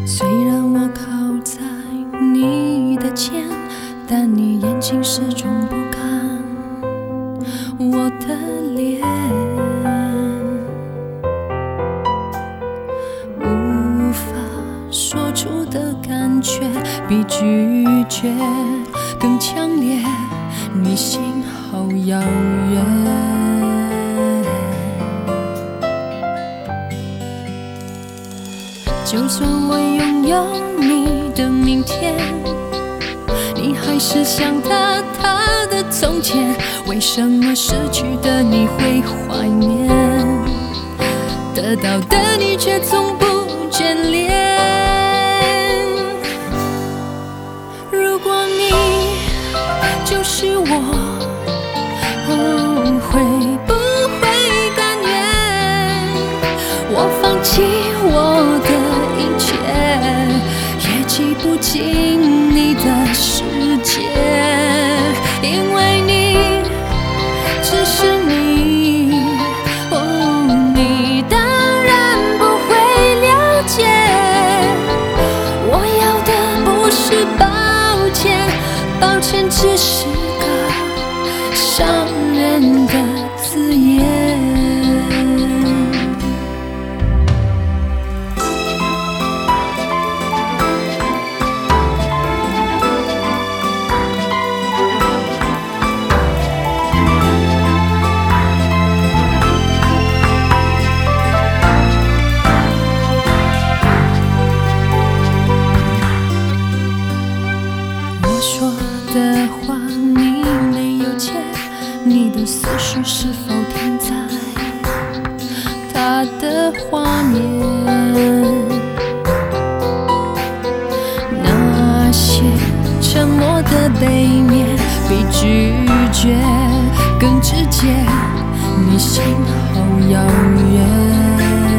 虽然我靠在你的肩，但你眼睛始终不看我的脸，无法说出的感觉比拒绝更强烈，你心好遥远。就算我拥有你的明天，你还是想他的从前，为什么失去的你会怀念，得到的你却从不眷恋？如果你就是我，会不会甘愿我放弃我的一切，也挤不进你的世界？因为你只是你，你当然不会了解，我要的不是抱歉，抱歉只是个伤人的字眼。说的话你没有接，你的思绪是否停在他的画面？那些沉默的背面比拒绝更直接，你心好遥远，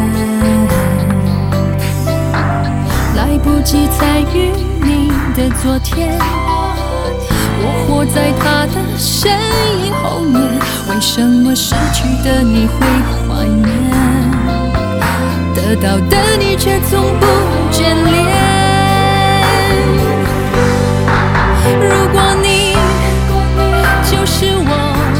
来不及参与你的昨天，我活在他的身影后面，为什么失去的你会怀念，得到的你却从不眷恋？如果你就是我，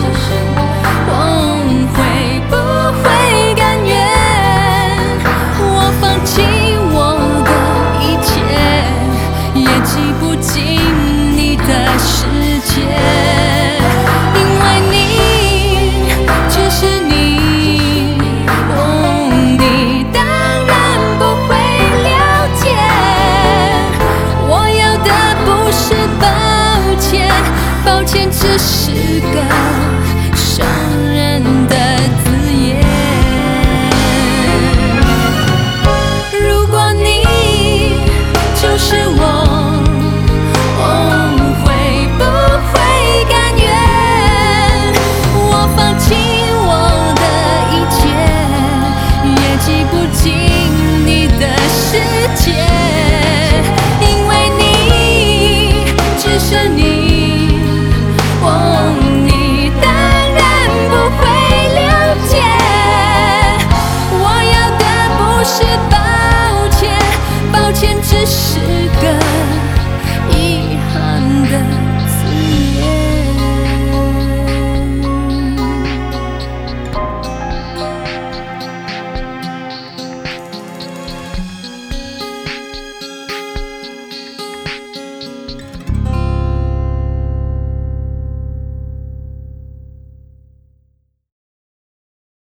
会不会甘愿我放弃我的一切，也挤不进你的世界？因为你只是你，你当然不会了解，我要的不是抱歉，抱歉只是个伤人的字眼。如果你就是我，因为你只是你。